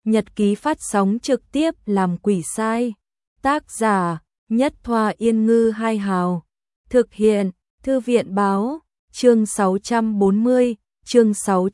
Nhật ký phát sóng trực tiếp làm quỷ sai. Tác giả Nhất Thoa Yên Ngư Hai Hào. Thực hiện Thư viện Báo. Chương 640, chương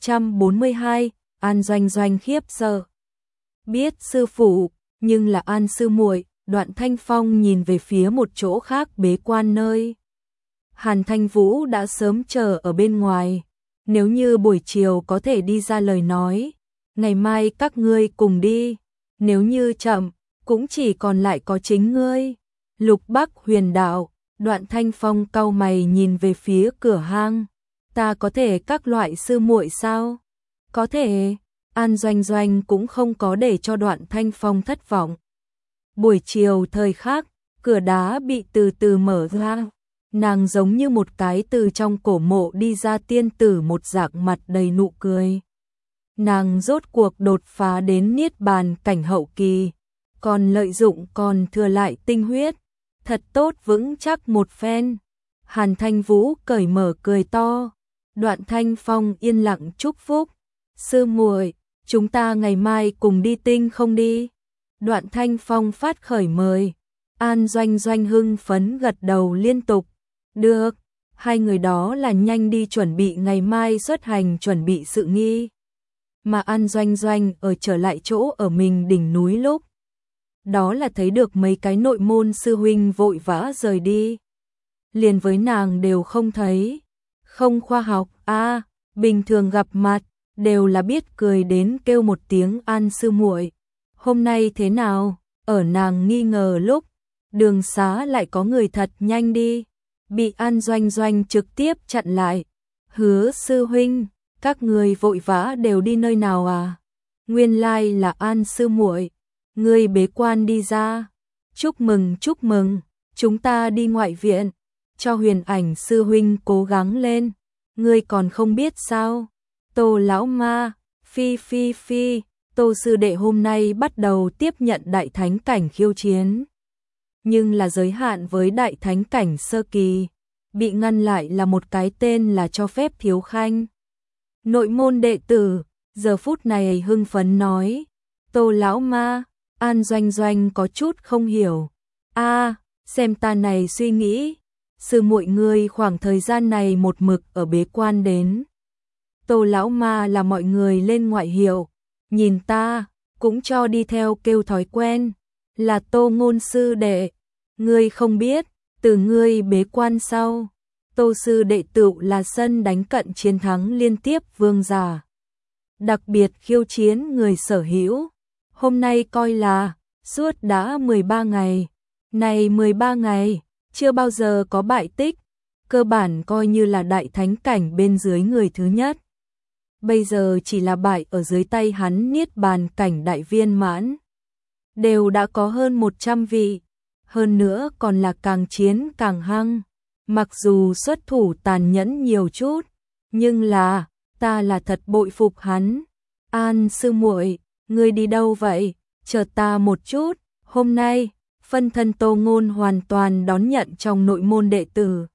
642, An Doanh Doanh khiếp sợ. Biết sư phụ, nhưng là An sư muội. Đoạn Thanh Phong nhìn về phía một chỗ khác bế quan nơi. Hàn Thanh Vũ đã sớm chờ ở bên ngoài. Nếu như buổi chiều có thể đi ra lời nói, ngày mai các ngươi cùng đi. Nếu như chậm, cũng chỉ còn lại có chính ngươi. Lục Bắc Huyền đạo. Đoạn Thanh Phong cau mày nhìn về phía cửa hang. Ta có thể các loại sư muội sao? Có thể. An Doanh Doanh cũng không có để cho Đoạn Thanh Phong thất vọng. Buổi chiều thời khắc, cửa đá bị từ từ mở ra. Nàng giống như một cái từ trong cổ mộ đi ra tiên tử, một dạng mặt đầy nụ cười. Nàng rốt cuộc đột phá đến niết bàn cảnh hậu kỳ, còn lợi dụng còn thừa lại tinh huyết, thật tốt vững chắc một phen. Hàn Thanh Vũ cởi mở cười to. Đoạn Thanh Phong yên lặng chúc phúc. Sư muội, chúng ta ngày mai cùng đi tinh không đi? Đoạn Thanh Phong phát khởi mời. An Doanh Doanh hưng phấn gật đầu liên tục. Được, hai người đó là nhanh đi chuẩn bị ngày mai xuất hành, chuẩn bị sự nghi. Mà An Doanh Doanh ở trở lại chỗ ở mình đỉnh núi lúc đó là thấy được mấy cái nội môn sư huynh vội vã rời đi. Liền với nàng đều không thấy. Không khoa học, bình thường gặp mặt, đều là biết cười đến kêu một tiếng An sư muội. Hôm nay thế nào? Ở nàng nghi ngờ lúc, đường xá lại có người thật nhanh đi. Bị An Doanh Doanh trực tiếp chặn lại. Hứa sư huynh, các người vội vã đều đi nơi nào à? Nguyên lai là An sư muội. Ngươi bế quan đi ra. Chúc mừng, chúng ta đi ngoại viện. Cho Huyền Ảnh sư huynh cố gắng lên. Ngươi còn không biết sao? Tô lão ma, phi, Tô sư đệ hôm nay bắt đầu tiếp nhận đại thánh cảnh khiêu chiến. Nhưng là giới hạn với đại thánh cảnh sơ kỳ, bị ngăn lại là một cái tên là cho phép Thiếu Khanh. Nội môn đệ tử, giờ phút này hưng phấn nói. Tô lão ma, An Doanh Doanh có chút không hiểu. Xem ta này suy nghĩ, sư muội ngươi khoảng thời gian này một mực ở bế quan đến. Tô lão ma là mọi người lên ngoại hiệu, nhìn ta, cũng cho đi theo kêu thói quen, là Tô ngôn sư đệ. Ngươi không biết, từ ngươi bế quan sau, Tô sư đệ tựu là sân đánh cận chiến thắng liên tiếp vương giả. Đặc biệt khiêu chiến người sở hữu, hôm nay coi là suốt đã 13 ngày. Này 13 ngày, chưa bao giờ có bại tích, cơ bản coi như là đại thánh cảnh bên dưới người thứ nhất. Bây giờ chỉ là bại ở dưới tay hắn niết bàn cảnh đại viên mãn. Đều đã có hơn 100 vị, hơn nữa còn là càng chiến càng hăng. Mặc dù xuất thủ tàn nhẫn nhiều chút, nhưng là, ta là thật bội phục hắn. An sư muội, ngươi đi đâu vậy? Chờ ta một chút, hôm nay, phân thân Tô ngôn hoàn toàn đón nhận trong nội môn đệ tử.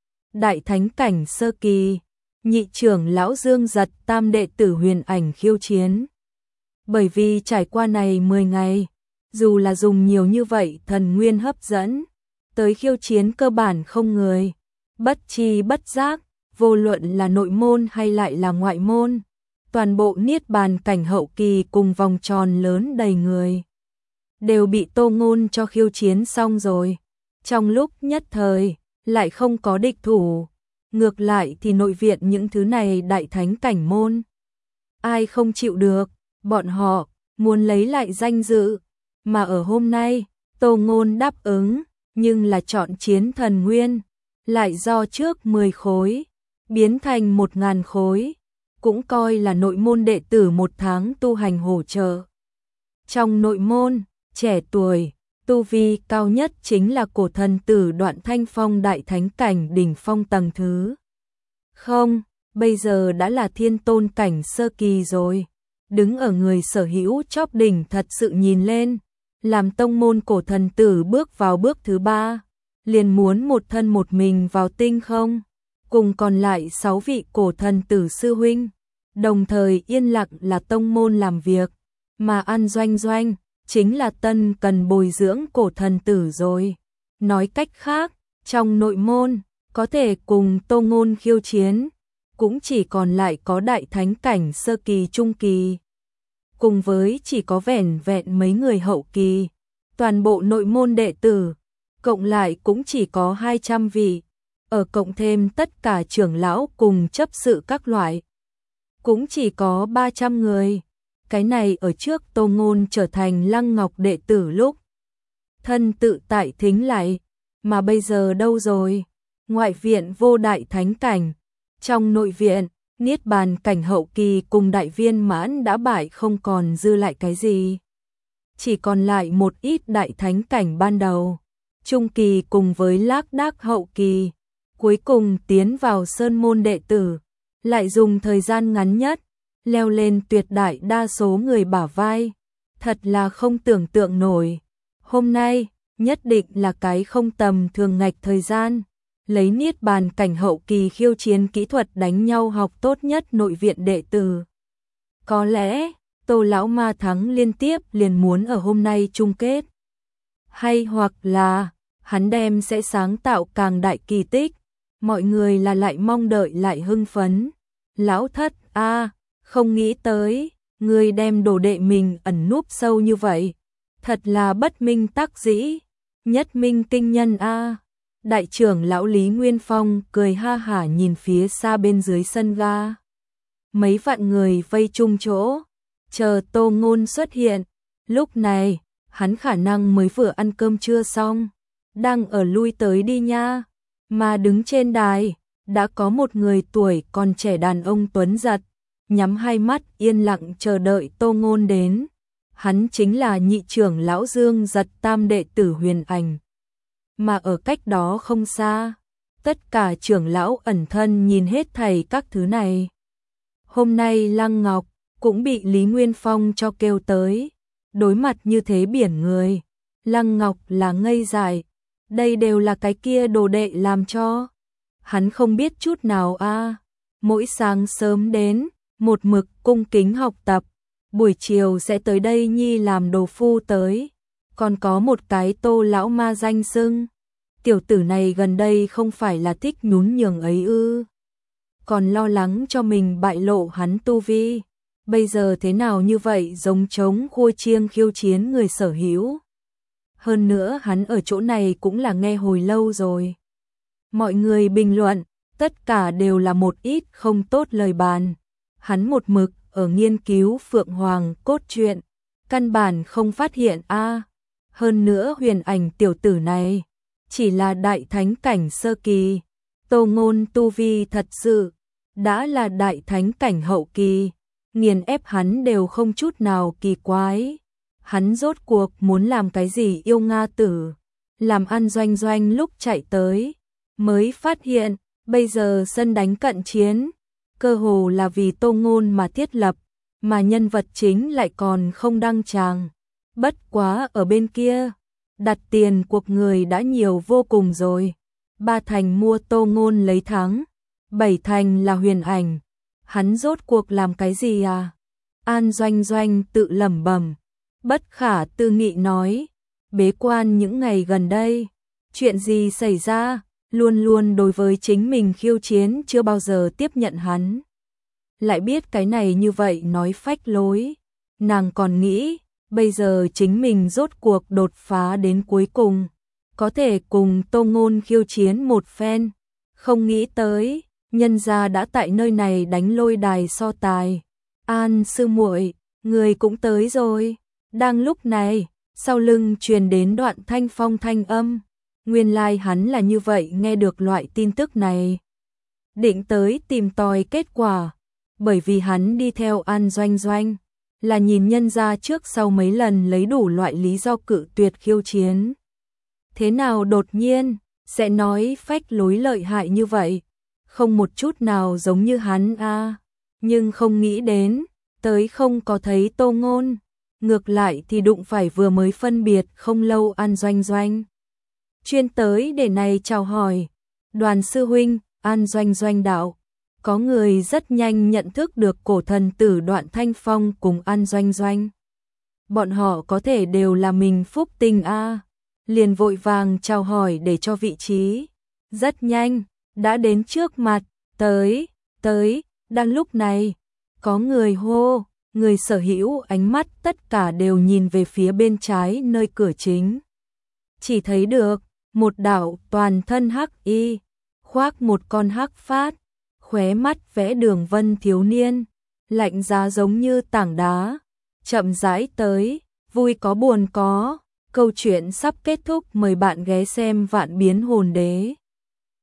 Đại thánh cảnh sơ kỳ, nhị trưởng lão Dương Giật, tam đệ tử Huyền Ảnh khiêu chiến. Bởi vì trải qua này 10 ngày, dù là dùng nhiều như vậy thần nguyên hấp dẫn, tới khiêu chiến cơ bản không người. Bất chi bất giác, vô luận là nội môn hay lại là ngoại môn, toàn bộ niết bàn cảnh hậu kỳ cùng vòng tròn lớn đầy người, đều bị Tô ngôn cho khiêu chiến xong rồi. Trong lúc nhất thời, lại không có địch thủ. Ngược lại thì nội viện những thứ này đại thánh cảnh môn, ai không chịu được, bọn họ muốn lấy lại danh dự. Mà ở hôm nay, Tô ngôn đáp ứng, nhưng là chọn chiến thần nguyên, lại do trước 10 khối, biến thành 1000 khối, cũng coi là nội môn đệ tử một tháng tu hành hỗ trợ. Trong nội môn, trẻ tuổi, tu vi cao nhất chính là cổ thần tử Đoạn Thanh Phong đại thánh cảnh đỉnh phong tầng thứ. Không, bây giờ đã là thiên tôn cảnh sơ kỳ rồi. Đứng ở người sở hữu chóp đỉnh thật sự nhìn lên, làm tông môn cổ thần tử bước vào bước thứ 3, liền muốn một thân một mình vào tinh không, cùng còn lại 6 vị cổ thần tử sư huynh, đồng thời yên lặng là tông môn làm việc, mà An Doanh Doanh chính là tân cần bồi dưỡng cổ thần tử rồi. Nói cách khác, trong nội môn, có thể cùng Tô Ngôn khiêu chiến, cũng chỉ còn lại có đại thánh cảnh sơ kỳ trung kỳ. Cùng với chỉ có vẻn vẹn mấy người hậu kỳ, toàn bộ nội môn đệ tử, cộng lại cũng chỉ có 200 vị, ở cộng thêm tất cả trưởng lão cùng chấp sự các loại, cũng chỉ có 300 người. Cái này ở trước Tô Ngôn trở thành Lăng Ngọc đệ tử lúc thân tự tại thính lại, mà bây giờ đâu rồi? Ngoại viện vô đại thánh cảnh, trong nội viện, niết bàn cảnh hậu kỳ cùng đại viên mãn đã bại không còn dư lại cái gì. Chỉ còn lại một ít đại thánh cảnh ban đầu, trung kỳ cùng với lác đác hậu kỳ, cuối cùng tiến vào sơn môn đệ tử, lại dùng thời gian ngắn nhất, leo lên tuyệt đại đa số người bả vai. Thật là không tưởng tượng nổi. Hôm nay, nhất định là cái không tầm thường ngạch thời gian. Lấy niết bàn cảnh hậu kỳ khiêu chiến kỹ thuật đánh nhau học tốt nhất nội viện đệ tử. Có lẽ, Tô lão ma thắng liên tiếp liền muốn ở hôm nay chung kết. Hay hoặc là, hắn đem sẽ sáng tạo càng đại kỳ tích. Mọi người là lại mong đợi lại hưng phấn. Lão thất a, không nghĩ tới, người đem đồ đệ mình ẩn núp sâu như vậy. Thật là bất minh tắc dĩ, nhất minh kinh nhân a. Đại trưởng lão Lý Nguyên Phong cười ha hả nhìn phía xa bên dưới sân ga. Mấy vạn người vây chung chỗ, chờ Tô Ngôn xuất hiện. Lúc này, hắn khả năng mới vừa ăn cơm trưa xong, đang ở lui tới đi nha. Mà đứng trên đài, đã có một người tuổi còn trẻ đàn ông tuấn giật, nhắm hai mắt yên lặng chờ đợi Tô Ngôn đến. Hắn chính là nhị trưởng lão Dương Giật tam đệ tử Huyền Ảnh. Mà ở cách đó không xa, tất cả trưởng lão ẩn thân nhìn hết thảy các thứ này. Hôm nay Lăng Ngọc cũng bị Lý Nguyên Phong cho kêu tới. Đối mặt như thế biển người, Lăng Ngọc là ngây dại. Đây đều là cái kia đồ đệ làm cho. Hắn không biết chút nào a. Mỗi sáng sớm đến, một mực cung kính học tập, buổi chiều sẽ tới đây nhi làm đồ phu tới. Còn có một cái Tô lão ma danh xưng. Tiểu tử này gần đây không phải là thích nhún nhường ấy ư? Còn lo lắng cho mình bại lộ hắn tu vi. Bây giờ thế nào như vậy giống trống khua chiêng khiêu chiến người sở hữu. Hơn nữa hắn ở chỗ này cũng là nghe hồi lâu rồi. Mọi người bình luận, tất cả đều là một ít không tốt lời bàn. Hắn một mực ở nghiên cứu Phượng Hoàng cốt truyện, căn bản không phát hiện a. Hơn nữa Huyền Ảnh tiểu tử này chỉ là đại thánh cảnh sơ kỳ, Tô Ngôn tu vi thật sự đã là đại thánh cảnh hậu kỳ, nghiền ép hắn đều không chút nào kỳ quái. Hắn rốt cuộc muốn làm cái gì yêu Nga tử? Làm An Doanh Doanh lúc chạy tới, mới phát hiện, bây giờ sân đánh cận chiến, cơ hồ là vì Tô Ngôn mà thiết lập, mà nhân vật chính lại còn không đăng tràng. Bất quá ở bên kia, đặt tiền cuộc người đã nhiều vô cùng rồi. 3 thành mua Tô Ngôn lấy thắng, 7 thành là Huyền Ảnh. Hắn rốt cuộc làm cái gì à? An Doanh Doanh tự lẩm bẩm, bất khả tư nghị nói, bế quan những ngày gần đây, chuyện gì xảy ra, luôn luôn đối với chính mình khiêu chiến chưa bao giờ tiếp nhận hắn. Lại biết cái này như vậy nói phách lối, nàng còn nghĩ, bây giờ chính mình rốt cuộc đột phá đến cuối cùng, có thể cùng Tô Ngôn khiêu chiến một phen, không nghĩ tới, nhân gia đã tại nơi này đánh lôi đài so tài. An sư muội, người cũng tới rồi. Đang lúc này, sau lưng truyền đến đoạn Thanh Phong thanh âm. Nguyên lai hắn là như vậy nghe được loại tin tức này. Định tới tìm tòi kết quả, bởi vì hắn đi theo An Doanh Doanh, là nhìn nhân gia trước sau mấy lần lấy đủ loại lý do cự tuyệt khiêu chiến. Thế nào đột nhiên, sẽ nói phách lối lợi hại như vậy, không một chút nào giống như hắn a. Nhưng không nghĩ đến, tới không có thấy Tô Ngôn, ngược lại thì đụng phải vừa mới phân biệt không lâu An Doanh Doanh. Chuyên tới để này chào hỏi, Đoàn sư huynh, An Doanh Doanh đạo. Có người rất nhanh nhận thức được cổ thần tử Đoạn Thanh Phong cùng An Doanh Doanh. bọn họ có thể đều là mình phúc tinh a. Liền vội vàng chào hỏi để cho vị trí. Rất nhanh, đã đến trước mặt, tới, đang lúc này, có người hô, người sở hữu ánh mắt tất cả đều nhìn về phía bên trái nơi cửa chính. Chỉ thấy được, một đạo toàn thân hắc y, khoác một con hắc phát, khóe mắt vẽ đường vân thiếu niên, lạnh giá giống như tảng đá, chậm rãi tới, vui có buồn có, câu chuyện sắp kết thúc, mời bạn ghé xem Vạn Biến Hồn Đế.